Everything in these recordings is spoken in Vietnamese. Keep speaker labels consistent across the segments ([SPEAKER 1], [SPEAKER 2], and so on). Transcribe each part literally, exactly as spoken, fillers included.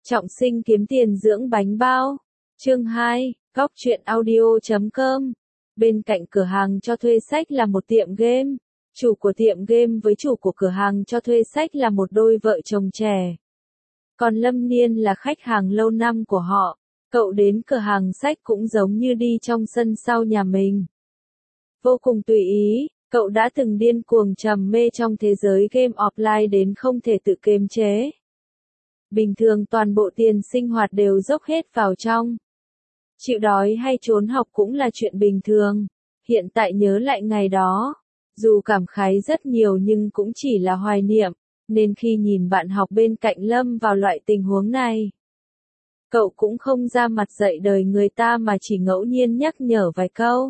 [SPEAKER 1] Trọng sinh kiếm tiền dưỡng bánh bao. Chương hai, góc truyện audio chấm com. Bên cạnh cửa hàng cho thuê sách là một tiệm game. Chủ của tiệm game với chủ của cửa hàng cho thuê sách là một đôi vợ chồng trẻ. Còn Lâm Niên là khách hàng lâu năm của họ. Cậu đến cửa hàng sách cũng giống như đi trong sân sau nhà mình. Vô cùng tùy ý, cậu đã từng điên cuồng trầm mê trong thế giới game offline đến không thể tự kiềm chế. Bình thường toàn bộ tiền sinh hoạt đều dốc hết vào trong. Chịu đói hay trốn học cũng là chuyện bình thường. Hiện tại nhớ lại ngày đó, dù cảm khái rất nhiều nhưng cũng chỉ là hoài niệm, nên khi nhìn bạn học bên cạnh lâm vào loại tình huống này, cậu cũng không ra mặt dạy đời người ta mà chỉ ngẫu nhiên nhắc nhở vài câu.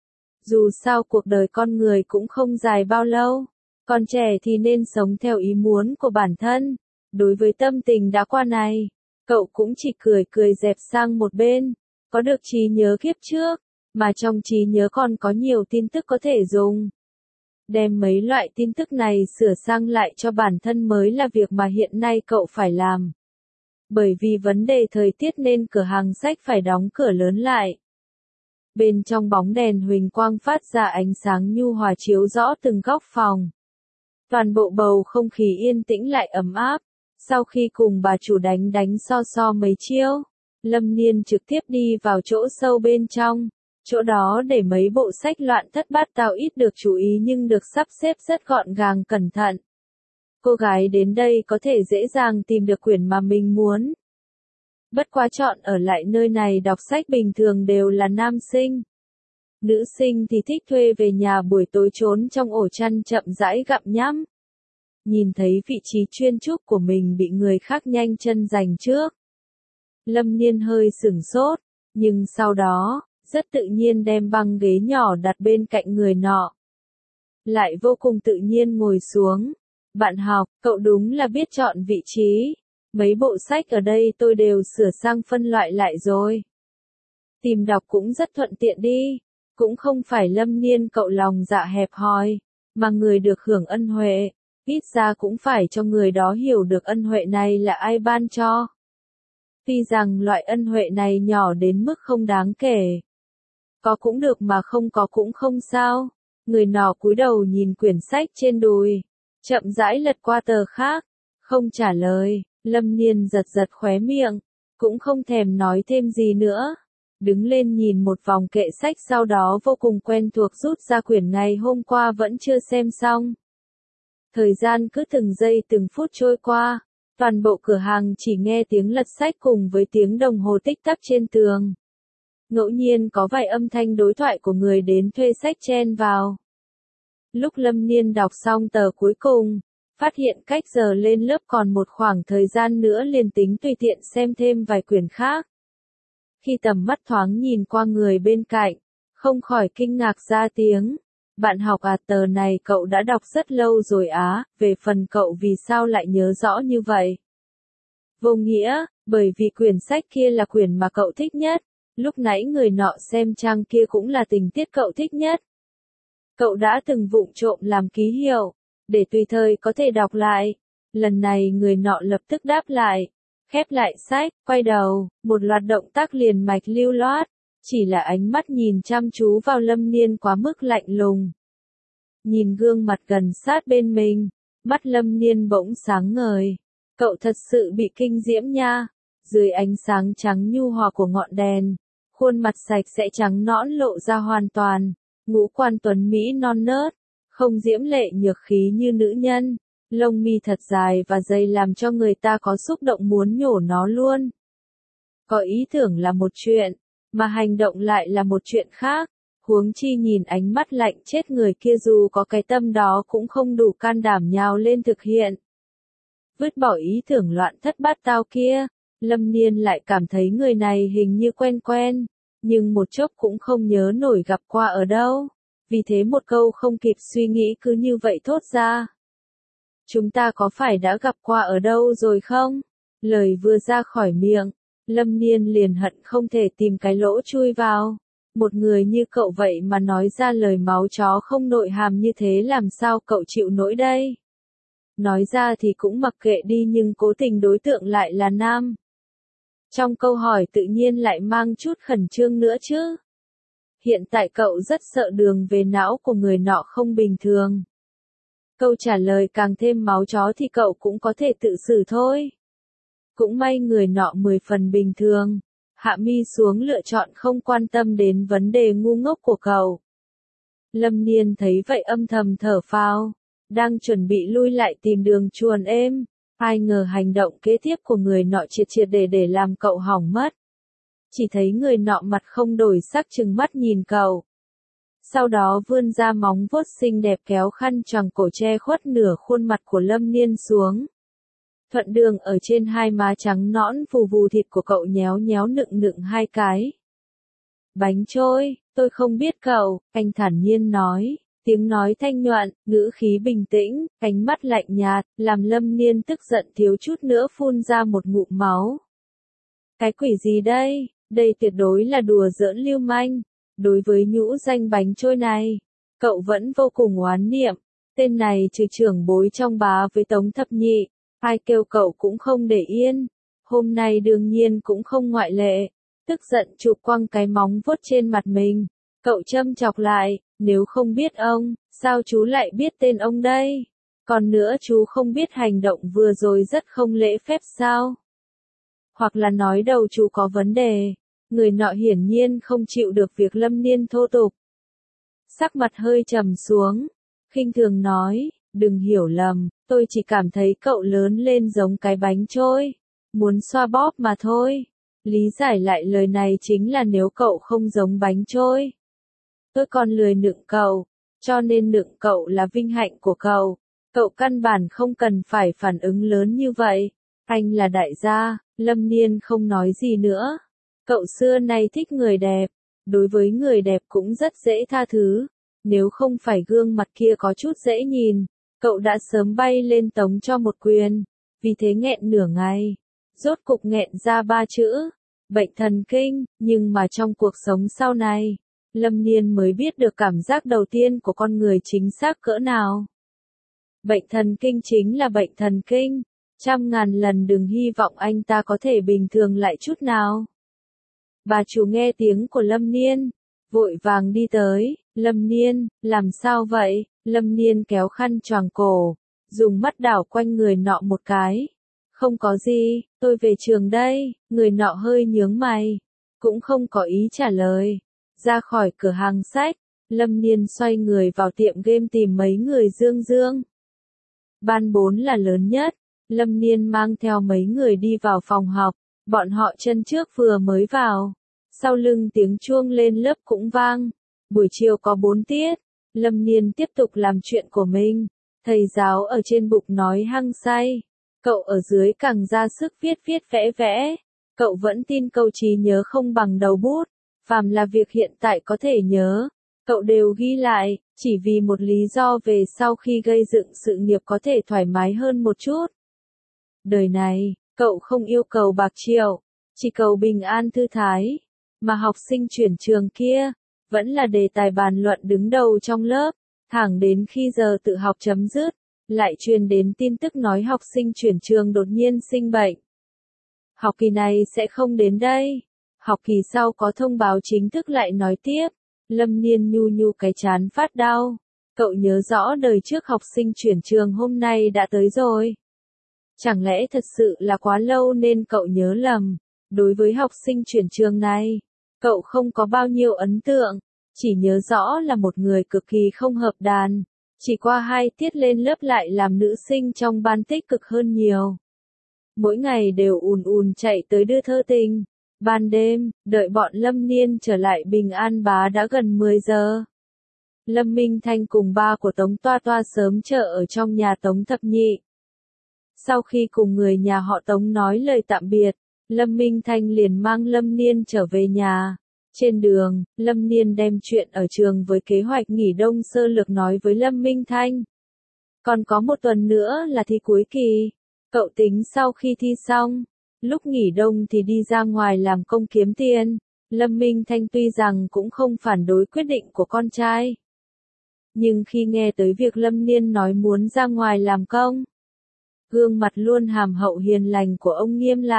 [SPEAKER 1] Dù sao cuộc đời con người cũng không dài bao lâu, còn trẻ thì nên sống theo ý muốn của bản thân. Đối với tâm tình đã qua này, cậu cũng chỉ cười cười dẹp sang một bên. Có được trí nhớ kiếp trước, mà trong trí nhớ còn có nhiều tin tức có thể dùng. Đem mấy loại tin tức này sửa sang lại cho bản thân mới là việc mà hiện nay cậu phải làm. Bởi vì vấn đề thời tiết nên cửa hàng sách phải đóng cửa lớn lại. Bên trong bóng đèn huỳnh quang phát ra ánh sáng nhu hòa chiếu rõ từng góc phòng. Toàn bộ bầu không khí yên tĩnh lại ấm áp. Sau khi cùng bà chủ đánh đánh so so mấy chiêu, Lâm Niên trực tiếp đi vào chỗ sâu bên trong. Chỗ đó để mấy bộ sách loạn thất bát tao ít được chú ý nhưng được sắp xếp rất gọn gàng cẩn thận. Cô gái đến đây có thể dễ dàng tìm được quyển mà mình muốn. Bất quá chọn ở lại nơi này đọc sách bình thường đều là nam sinh. Nữ sinh thì thích thuê về nhà buổi tối trốn trong ổ chăn chậm rãi gặm nhắm. Nhìn thấy vị trí chuyên trúc của mình bị người khác nhanh chân giành trước. Lâm Niên hơi sửng sốt, nhưng sau đó, rất tự nhiên đem băng ghế nhỏ đặt bên cạnh người nọ. Lại vô cùng tự nhiên ngồi xuống. Bạn học, cậu đúng là biết chọn vị trí. Mấy bộ sách ở đây tôi đều sửa sang phân loại lại rồi. Tìm đọc cũng rất thuận tiện đi. Cũng không phải Lâm Niên cậu lòng dạ hẹp hòi, mà người được hưởng ân huệ. Ít ra cũng phải cho người đó hiểu được ân huệ này là ai ban cho. Tuy rằng loại ân huệ này nhỏ đến mức không đáng kể. Có cũng được mà không có cũng không sao. Người nọ cúi đầu nhìn quyển sách trên đùi. Chậm rãi lật qua tờ khác. Không trả lời. Lâm Niên giật giật khóe miệng. Cũng không thèm nói thêm gì nữa. Đứng lên nhìn một vòng kệ sách sau đó vô cùng quen thuộc rút ra quyển ngày hôm qua vẫn chưa xem xong. Thời gian cứ từng giây từng phút trôi qua, toàn bộ cửa hàng chỉ nghe tiếng lật sách cùng với tiếng đồng hồ tích tắc trên tường. Ngẫu nhiên có vài âm thanh đối thoại của người đến thuê sách chen vào. Lúc Lâm Niên đọc xong tờ cuối cùng, phát hiện cách giờ lên lớp còn một khoảng thời gian nữa liền tính tùy tiện xem thêm vài quyển khác. Khi tầm mắt thoáng nhìn qua người bên cạnh, không khỏi kinh ngạc ra tiếng. Bạn học à, tờ này cậu đã đọc rất lâu rồi á, về phần cậu vì sao lại nhớ rõ như vậy? Vô nghĩa, bởi vì quyển sách kia là quyển mà cậu thích nhất, lúc nãy người nọ xem trang kia cũng là tình tiết cậu thích nhất. Cậu đã từng vụng trộm làm ký hiệu, để tùy thời có thể đọc lại. Lần này người nọ lập tức đáp lại, khép lại sách, quay đầu, một loạt động tác liền mạch lưu loát. Chỉ là ánh mắt nhìn chăm chú vào Lâm Niên quá mức lạnh lùng. Nhìn gương mặt gần sát bên mình, mắt Lâm Niên bỗng sáng ngời. Cậu thật sự bị kinh diễm nha. Dưới ánh sáng trắng nhu hòa của ngọn đèn, khuôn mặt sạch sẽ trắng nõn lộ ra hoàn toàn. Ngũ quan tuấn Mỹ non nớt, không diễm lệ nhược khí như nữ nhân. Lông mi thật dài và dày làm cho người ta có xúc động muốn nhổ nó luôn. Có ý tưởng là một chuyện, mà hành động lại là một chuyện khác, huống chi nhìn ánh mắt lạnh chết người kia dù có cái tâm đó cũng không đủ can đảm nhào lên thực hiện. Vứt bỏ ý tưởng loạn thất bát tao kia, Lâm Niên lại cảm thấy người này hình như quen quen, nhưng một chốc cũng không nhớ nổi gặp qua ở đâu, vì thế một câu không kịp suy nghĩ cứ như vậy thốt ra. Chúng ta có phải đã gặp qua ở đâu rồi không? Lời vừa ra khỏi miệng, Lâm Niên liền hận không thể tìm cái lỗ chui vào. Một người như cậu vậy mà nói ra lời máu chó không nội hàm như thế làm sao cậu chịu nổi đây? Nói ra thì cũng mặc kệ đi nhưng cố tình đối tượng lại là nam. Trong câu hỏi tự nhiên lại mang chút khẩn trương nữa chứ. Hiện tại cậu rất sợ đường về não của người nọ không bình thường. Câu trả lời càng thêm máu chó thì cậu cũng có thể tự xử thôi. Cũng may người nọ mười phần bình thường. Hạ mi xuống lựa chọn không quan tâm đến vấn đề ngu ngốc của cậu. Lâm Niên thấy vậy âm thầm thở phào, đang chuẩn bị lui lại tìm đường chuồn êm, ai ngờ hành động kế tiếp của người nọ triệt triệt để để làm cậu hỏng mất. Chỉ thấy người nọ mặt không đổi sắc trừng mắt nhìn cậu. Sau đó vươn ra móng vuốt xinh đẹp kéo khăn choàng cổ che khuất nửa khuôn mặt của Lâm Niên xuống. Thuận đường ở trên hai má trắng nõn vù vù thịt của cậu nhéo nhéo nựng nựng hai cái. Bánh trôi, tôi không biết cậu, anh thản nhiên nói, tiếng nói thanh nhuận, ngữ khí bình tĩnh, ánh mắt lạnh nhạt, làm Lâm Niên tức giận thiếu chút nữa phun ra một ngụm máu. Cái quỷ gì đây, đây tuyệt đối là đùa giỡn lưu manh. Đối với nhũ danh bánh trôi này, cậu vẫn vô cùng oán niệm, tên này trừ trưởng bối trong bá với Tống Thập Nhị, ai kêu cậu cũng không để yên, hôm nay đương nhiên cũng không ngoại lệ, tức giận chụp quăng cái móng vuốt trên mặt mình, cậu châm chọc lại, nếu không biết ông, sao chú lại biết tên ông đây, còn nữa chú không biết hành động vừa rồi rất không lễ phép sao, hoặc là nói đầu chú có vấn đề. Người nọ hiển nhiên không chịu được việc Lâm Niên thô tục. Sắc mặt hơi trầm xuống, khinh thường nói, đừng hiểu lầm, tôi chỉ cảm thấy cậu lớn lên giống cái bánh trôi, muốn xoa bóp mà thôi. Lý giải lại lời này chính là nếu cậu không giống bánh trôi, tôi còn lười nựng cậu, cho nên nựng cậu là vinh hạnh của cậu, cậu căn bản không cần phải phản ứng lớn như vậy. Anh là đại gia, Lâm Niên không nói gì nữa. Cậu xưa nay thích người đẹp, đối với người đẹp cũng rất dễ tha thứ, nếu không phải gương mặt kia có chút dễ nhìn, cậu đã sớm bay lên tống cho một quyền, vì thế nghẹn nửa ngày, rốt cục nghẹn ra ba chữ, bệnh thần kinh, nhưng mà trong cuộc sống sau này, Lâm Niên mới biết được cảm giác đầu tiên của con người chính xác cỡ nào. Bệnh thần kinh chính là bệnh thần kinh, trăm ngàn lần đừng hy vọng anh ta có thể bình thường lại chút nào. Bà chủ nghe tiếng của Lâm Niên, vội vàng đi tới, Lâm Niên, làm sao vậy? Lâm Niên kéo khăn choàng cổ, dùng mắt đảo quanh người nọ một cái. Không có gì, tôi về trường đây, người nọ hơi nhướng mày, cũng không có ý trả lời. Ra khỏi cửa hàng sách, Lâm Niên xoay người vào tiệm game tìm mấy người dương dương. Ban bốn là lớn nhất, Lâm Niên mang theo mấy người đi vào phòng học. Bọn họ chân trước vừa mới vào, sau lưng tiếng chuông lên lớp cũng vang. Buổi chiều có bốn tiết, Lâm Niên tiếp tục làm chuyện của mình. Thầy giáo ở trên bục nói hăng say, cậu ở dưới càng ra sức viết viết vẽ vẽ. Cậu vẫn tin câu trí nhớ không bằng đầu bút, phàm là việc hiện tại có thể nhớ, cậu đều ghi lại, chỉ vì một lý do về sau khi gây dựng sự nghiệp có thể thoải mái hơn một chút. Đời này, cậu không yêu cầu bạc triệu, chỉ cầu bình an thư thái, mà học sinh chuyển trường kia, vẫn là đề tài bàn luận đứng đầu trong lớp, thẳng đến khi giờ tự học chấm dứt, lại truyền đến tin tức nói học sinh chuyển trường đột nhiên sinh bệnh. Học kỳ này sẽ không đến đây, học kỳ sau có thông báo chính thức lại nói tiếp, Lâm Niên nhu nhu cái chán phát đau, cậu nhớ rõ đời trước học sinh chuyển trường hôm nay đã tới rồi. Chẳng lẽ thật sự là quá lâu nên cậu nhớ lầm, đối với học sinh chuyển trường này, cậu không có bao nhiêu ấn tượng, chỉ nhớ rõ là một người cực kỳ không hợp đàn, chỉ qua hai tiết lên lớp lại làm nữ sinh trong ban tích cực hơn nhiều. Mỗi ngày đều ùn ùn chạy tới đưa thơ tình, ban đêm, đợi bọn Lâm Niên trở lại Bình An Bá đã gần mười giờ. Lâm Minh Thanh cùng ba của Tống Toa Toa sớm chờ ở trong nhà Tống Thập Nhị. Sau khi cùng người nhà họ Tống nói lời tạm biệt, Lâm Minh Thanh liền mang Lâm Niên trở về nhà. Trên đường, Lâm Niên đem chuyện ở trường với kế hoạch nghỉ đông sơ lược nói với Lâm Minh Thanh. Còn có một tuần nữa là thi cuối kỳ. Cậu tính sau khi thi xong, lúc nghỉ đông thì đi ra ngoài làm công kiếm tiền. Lâm Minh Thanh tuy rằng cũng không phản đối quyết định của con trai. Nhưng khi nghe tới việc Lâm Niên nói muốn ra ngoài làm công, gương mặt luôn hàm hậu hiền lành của ông nghiêm lại,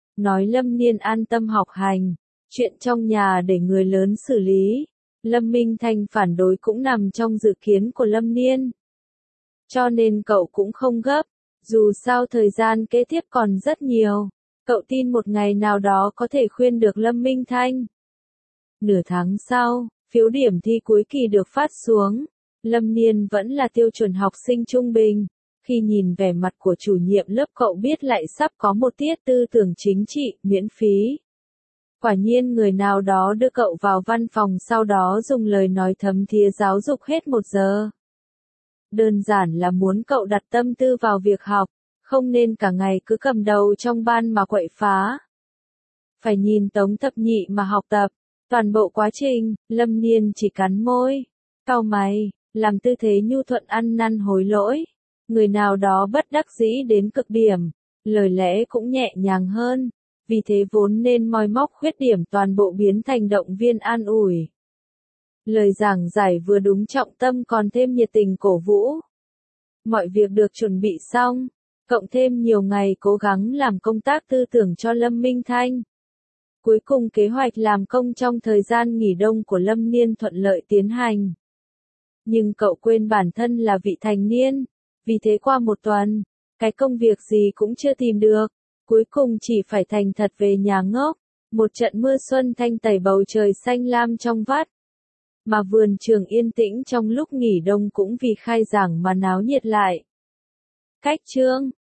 [SPEAKER 1] nói Lâm Niên an tâm học hành, chuyện trong nhà để người lớn xử lý. Lâm Minh Thanh phản đối cũng nằm trong dự kiến của Lâm Niên. Cho nên cậu cũng không gấp, dù sao thời gian kế tiếp còn rất nhiều, cậu tin một ngày nào đó có thể khuyên được Lâm Minh Thanh. Nửa tháng sau, phiếu điểm thi cuối kỳ được phát xuống, Lâm Niên vẫn là tiêu chuẩn học sinh trung bình. Khi nhìn vẻ mặt của chủ nhiệm lớp cậu biết lại sắp có một tiết tư tưởng chính trị, miễn phí. Quả nhiên người nào đó đưa cậu vào văn phòng sau đó dùng lời nói thấm thía giáo dục hết một giờ. Đơn giản là muốn cậu đặt tâm tư vào việc học, không nên cả ngày cứ cầm đầu trong ban mà quậy phá. Phải nhìn Tống Thập Nhị mà học tập, toàn bộ quá trình, Lâm Niên chỉ cắn môi, cau mày, làm tư thế nhu thuận ăn năn hối lỗi. Người nào đó bất đắc dĩ đến cực điểm, lời lẽ cũng nhẹ nhàng hơn, vì thế vốn nên moi móc khuyết điểm toàn bộ biến thành động viên an ủi. Lời giảng giải vừa đúng trọng tâm còn thêm nhiệt tình cổ vũ. Mọi việc được chuẩn bị xong, cộng thêm nhiều ngày cố gắng làm công tác tư tưởng cho Lâm Minh Thanh. Cuối cùng kế hoạch làm công trong thời gian nghỉ đông của Lâm Niên thuận lợi tiến hành. Nhưng cậu quên bản thân là vị thành niên, vì thế qua một tuần, cái công việc gì cũng chưa tìm được, cuối cùng chỉ phải thành thật về nhà ngốc, một trận mưa xuân thanh tẩy bầu trời xanh lam trong vắt. Mà vườn trường yên tĩnh trong lúc nghỉ đông cũng vì khai giảng mà náo nhiệt lại. Cách chương